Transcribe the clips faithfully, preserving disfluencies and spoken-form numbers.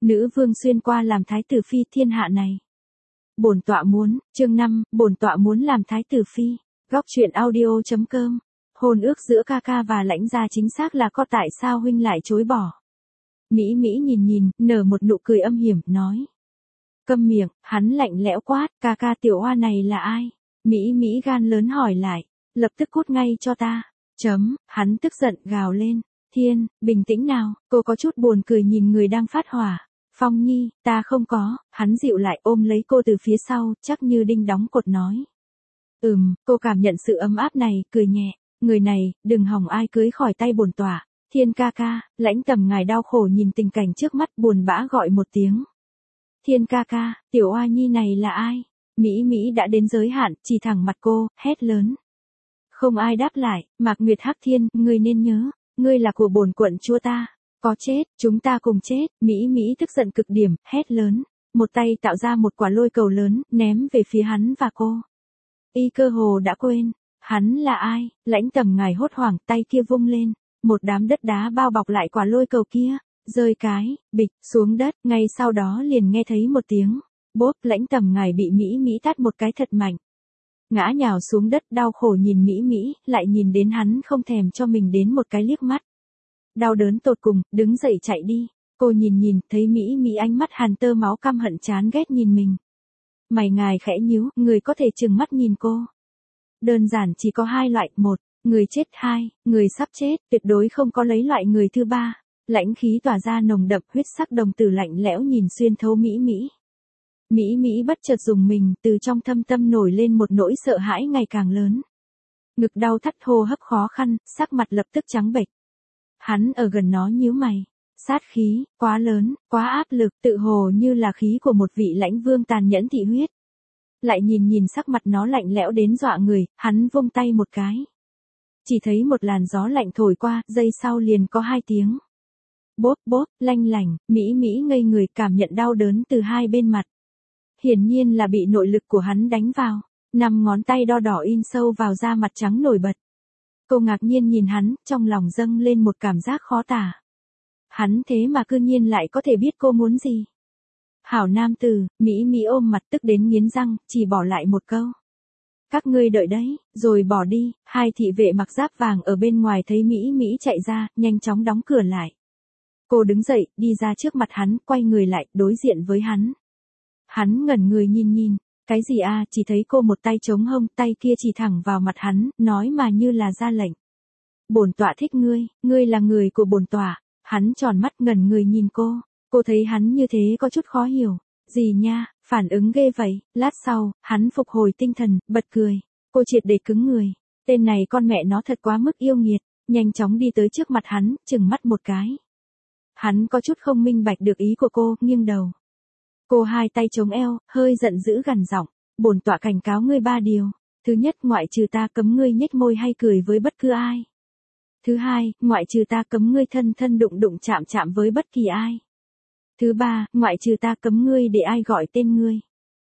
Nữ vương xuyên qua làm thái tử phi thiên hạ này. Bổn tọa muốn, chương năm, bổn tọa muốn làm thái tử phi. Góc truyện audio chấm com. Hôn ước giữa ca ca và lãnh gia chính xác là có tại sao huynh lại chối bỏ. Mỹ Mỹ nhìn nhìn, nở một nụ cười âm hiểm, nói. Câm miệng, hắn lạnh lẽo quát, ca ca tiểu hoa này là ai? Mỹ Mỹ gan lớn hỏi lại, lập tức cút ngay cho ta. Chấm, hắn tức giận gào lên. Thiên, bình tĩnh nào, cô có chút buồn cười nhìn người đang phát hỏa. Phong Nhi, ta không có, hắn dịu lại ôm lấy cô từ phía sau, chắc như đinh đóng cột nói. Ừm, cô cảm nhận sự ấm áp này, cười nhẹ, người này, đừng hòng ai cưới khỏi tay bổn tọa. Thiên ca ca, lãnh tầm ngài đau khổ nhìn tình cảnh trước mắt buồn bã gọi một tiếng. Thiên ca ca, tiểu oa nhi này là ai? Mỹ Mỹ đã đến giới hạn, chỉ thẳng mặt cô, hét lớn. Không ai đáp lại, Mạc Nguyệt Hắc Thiên, ngươi nên nhớ, ngươi là của bổn quận chúa ta. Có chết, chúng ta cùng chết. Mỹ Mỹ tức giận cực điểm, hét lớn. Một tay tạo ra một quả lôi cầu lớn, ném về phía hắn và cô. Y cơ hồ đã quên. Hắn là ai? Lãnh tầm ngài hốt hoảng, tay kia vung lên. Một đám đất đá bao bọc lại quả lôi cầu kia. Rơi cái, bịch, xuống đất. Ngay sau đó liền nghe thấy một tiếng. Bốp, lãnh tầm ngài bị Mỹ Mỹ tát một cái thật mạnh. Ngã nhào xuống đất đau khổ nhìn Mỹ Mỹ, lại nhìn đến hắn không thèm cho mình đến một cái liếc mắt. Đau đớn tột cùng, đứng dậy chạy đi. Cô nhìn nhìn, thấy Mỹ Mỹ ánh mắt hàn tơ máu căm hận chán ghét nhìn mình. Mày ngài khẽ nhíu, người có thể trừng mắt nhìn cô. Đơn giản chỉ có hai loại, một, người chết, hai, người sắp chết, tuyệt đối không có lấy loại người thứ ba. Lãnh khí tỏa ra nồng đậm, huyết sắc đồng tử lạnh lẽo nhìn xuyên thấu Mỹ Mỹ. Mỹ Mỹ bất chợt dùng mình, từ trong thâm tâm nổi lên một nỗi sợ hãi ngày càng lớn. Ngực đau thắt, hô hấp khó khăn, sắc mặt lập tức trắng bệch. Hắn ở gần nó nhíu mày. Sát khí, quá lớn, quá áp lực, tự hồ như là khí của một vị lãnh vương tàn nhẫn thị huyết. Lại nhìn nhìn sắc mặt nó lạnh lẽo đến dọa người, hắn vung tay một cái. Chỉ thấy một làn gió lạnh thổi qua, giây sau liền có hai tiếng. Bốp bốp, lanh lành, Mỹ Mỹ ngây người cảm nhận đau đớn từ hai bên mặt. Hiển nhiên là bị nội lực của hắn đánh vào, năm ngón tay đo đỏ in sâu vào da mặt trắng nổi bật. Cô ngạc nhiên nhìn hắn, trong lòng dâng lên một cảm giác khó tả. Hắn thế mà cư nhiên lại có thể biết cô muốn gì. Hảo nam tử, Mỹ Mỹ ôm mặt tức đến nghiến răng, chỉ bỏ lại một câu. Các ngươi đợi đấy, rồi bỏ đi. Hai thị vệ mặc giáp vàng ở bên ngoài thấy Mỹ Mỹ chạy ra, nhanh chóng đóng cửa lại. Cô đứng dậy, đi ra trước mặt hắn, quay người lại, đối diện với hắn. Hắn ngẩn người nhìn nhìn, cái gì à, chỉ thấy cô một tay chống hông, tay kia chỉ thẳng vào mặt hắn, nói mà như là ra lệnh. Bổn tọa thích ngươi, ngươi là người của bổn tọa. Hắn tròn mắt ngẩn người nhìn cô, cô thấy hắn như thế có chút khó hiểu. Gì nha, phản ứng ghê vậy. Lát sau, hắn phục hồi tinh thần, bật cười. Cô triệt để cứng người. Tên này con mẹ nó thật quá mức yêu nghiệt. Nhanh chóng đi tới trước mặt hắn, chừng mắt một cái. Hắn có chút không minh bạch được ý của cô, nghiêng đầu. Cô hai tay chống eo, hơi giận dữ gằn giọng. Bổn tọa cảnh cáo ngươi ba điều. Thứ nhất, ngoại trừ ta cấm ngươi nhếch môi hay cười với bất cứ ai. Thứ hai, ngoại trừ ta cấm ngươi thân thân đụng đụng chạm chạm với bất kỳ ai. Thứ ba, ngoại trừ ta cấm ngươi để ai gọi tên ngươi.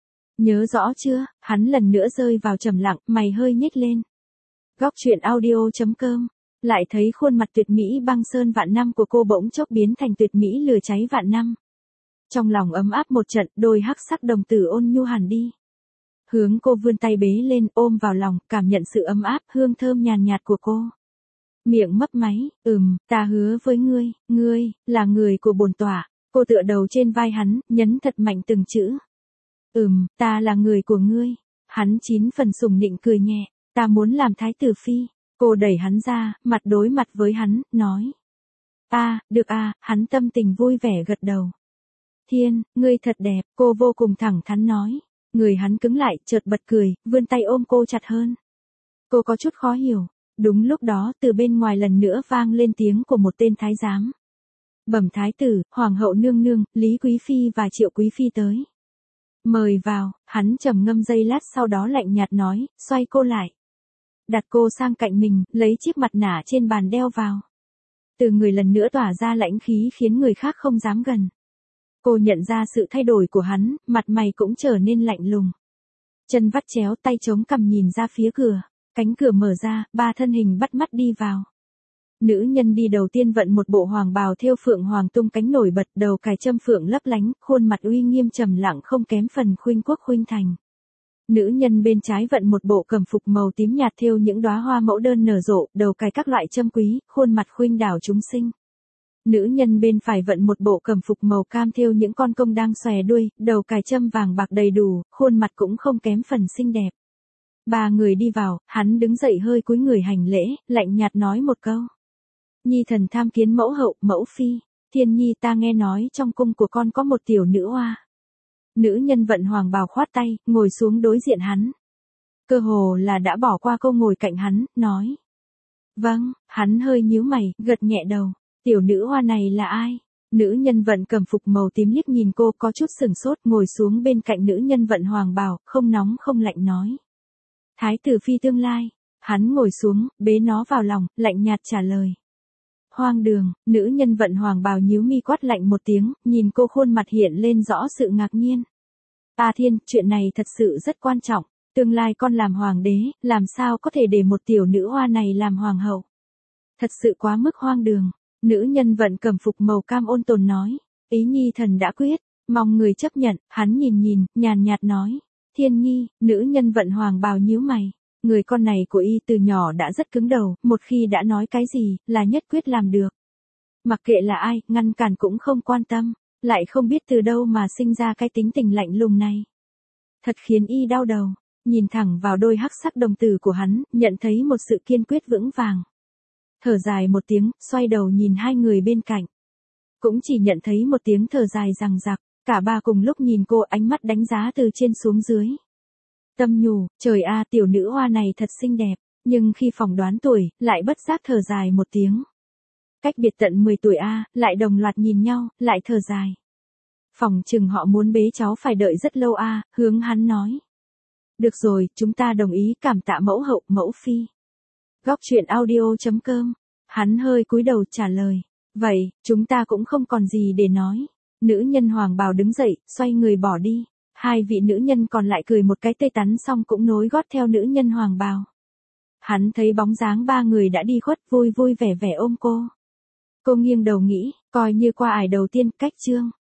Nhớ rõ chưa? Hắn lần nữa rơi vào trầm lặng, mày hơi nhếch lên. Góc truyện audio chấm com. Lại thấy khuôn mặt tuyệt mỹ băng sơn vạn năm của cô bỗng chốc biến thành tuyệt mỹ lửa cháy vạn năm. Trong lòng ấm áp một trận, đôi hắc sắc đồng tử ôn nhu hẳn đi. Hướng cô vươn tay bế lên, ôm vào lòng, cảm nhận sự ấm áp, hương thơm nhàn nhạt của cô. Miệng mấp máy, ừm, ta hứa với ngươi, ngươi, là người của bổn tọa. Cô tựa đầu trên vai hắn, nhấn thật mạnh từng chữ. Ừm, ta là người của ngươi. Hắn chín phần sùng nịnh cười nhẹ, ta muốn làm thái tử phi. Cô đẩy hắn ra, mặt đối mặt với hắn, nói. À, được à, hắn tâm tình vui vẻ gật đầu. Thiên, ngươi thật đẹp, cô vô cùng thẳng thắn nói. Người hắn cứng lại, chợt bật cười, vươn tay ôm cô chặt hơn. Cô có chút khó hiểu. Đúng lúc đó, từ bên ngoài lần nữa vang lên tiếng của một tên thái giám. Bẩm thái tử, hoàng hậu nương nương, Lý Quý Phi và Triệu Quý Phi tới. Mời vào. Hắn trầm ngâm giây lát sau đó lạnh nhạt nói, xoay cô lại. Đặt cô sang cạnh mình, lấy chiếc mặt nạ trên bàn đeo vào. Từ người lần nữa tỏa ra lãnh khí khiến người khác không dám gần. Cô nhận ra sự thay đổi của hắn, mặt mày cũng trở nên lạnh lùng. Chân vắt chéo, tay chống cằm nhìn ra phía cửa. Cánh cửa mở ra, ba thân hình bắt mắt đi vào. Nữ nhân đi đầu tiên vận một bộ hoàng bào thêu phượng hoàng tung cánh nổi bật, đầu cài châm phượng lấp lánh, khuôn mặt uy nghiêm trầm lặng không kém phần khuynh quốc khuynh thành. Nữ nhân bên trái vận một bộ cẩm phục màu tím nhạt thêu những đóa hoa mẫu đơn nở rộ, đầu cài các loại châm quý, khuôn mặt khuynh đảo chúng sinh. Nữ nhân bên phải vận một bộ cẩm phục màu cam thêu những con công đang xòe đuôi, đầu cài châm vàng bạc đầy đủ, khuôn mặt cũng không kém phần xinh đẹp. Ba người đi vào, hắn đứng dậy hơi cúi người hành lễ, lạnh nhạt nói một câu. Nhi thần tham kiến mẫu hậu, mẫu phi. Thiên nhi, ta nghe nói trong cung của con có một tiểu nữ oa. Nữ nhân vận hoàng bào khoát tay, ngồi xuống đối diện hắn. Cơ hồ là đã bỏ qua câu ngồi cạnh hắn, nói. Vâng, hắn hơi nhíu mày, gật nhẹ đầu. Tiểu nữ hoa này là ai? Nữ nhân vận cẩm phục màu tím liếc nhìn cô, có chút sừng sốt, ngồi xuống bên cạnh nữ nhân vận hoàng bào, không nóng không lạnh nói. Thái tử phi tương lai. Hắn ngồi xuống, bế nó vào lòng, lạnh nhạt trả lời. Hoang đường. Nữ nhân vận hoàng bào nhíu mi quát lạnh một tiếng, nhìn cô, khuôn mặt hiện lên rõ sự ngạc nhiên. A Thiên, chuyện này thật sự rất quan trọng. Tương lai con làm hoàng đế, làm sao có thể để một tiểu nữ hoa này làm hoàng hậu? Thật sự quá mức hoang đường. Nữ nhân vận cẩm phục màu cam ôn tồn nói. Ý nhi thần đã quyết, mong người chấp nhận. Hắn nhìn nhìn, nhàn nhạt nói. Thiên nhi. Nữ nhân vận hoàng bào nhíu mày. Người con này của y từ nhỏ đã rất cứng đầu, một khi đã nói cái gì, là nhất quyết làm được. Mặc kệ là ai, ngăn cản cũng không quan tâm, lại không biết từ đâu mà sinh ra cái tính tình lạnh lùng này. Thật khiến y đau đầu, nhìn thẳng vào đôi hắc sắc đồng tử của hắn, nhận thấy một sự kiên quyết vững vàng. Thở dài một tiếng, xoay đầu nhìn hai người bên cạnh. Cũng chỉ nhận thấy một tiếng thở dài rằng rặc, cả ba cùng lúc nhìn cô, ánh mắt đánh giá từ trên xuống dưới. Tâm nhủ, trời a, tiểu nữ hoa này thật xinh đẹp, nhưng khi phỏng đoán tuổi, lại bất giác thở dài một tiếng. Cách biệt tận mười tuổi a, lại đồng loạt nhìn nhau, lại thở dài. Phỏng chừng họ muốn bế cháu phải đợi rất lâu a, hướng hắn nói. Được rồi, chúng ta đồng ý, cảm tạ mẫu hậu, mẫu phi. Góc truyện audio chấm com. Hắn hơi cúi đầu trả lời. Vậy, chúng ta cũng không còn gì để nói. Nữ nhân hoàng bào đứng dậy, xoay người bỏ đi. Hai vị nữ nhân còn lại cười một cái tê tắn xong cũng nối gót theo nữ nhân hoàng bào. Hắn thấy bóng dáng ba người đã đi khuất, vui vui vẻ vẻ ôm cô. Cô nghiêng đầu nghĩ, coi như qua ải đầu tiên, cách chương.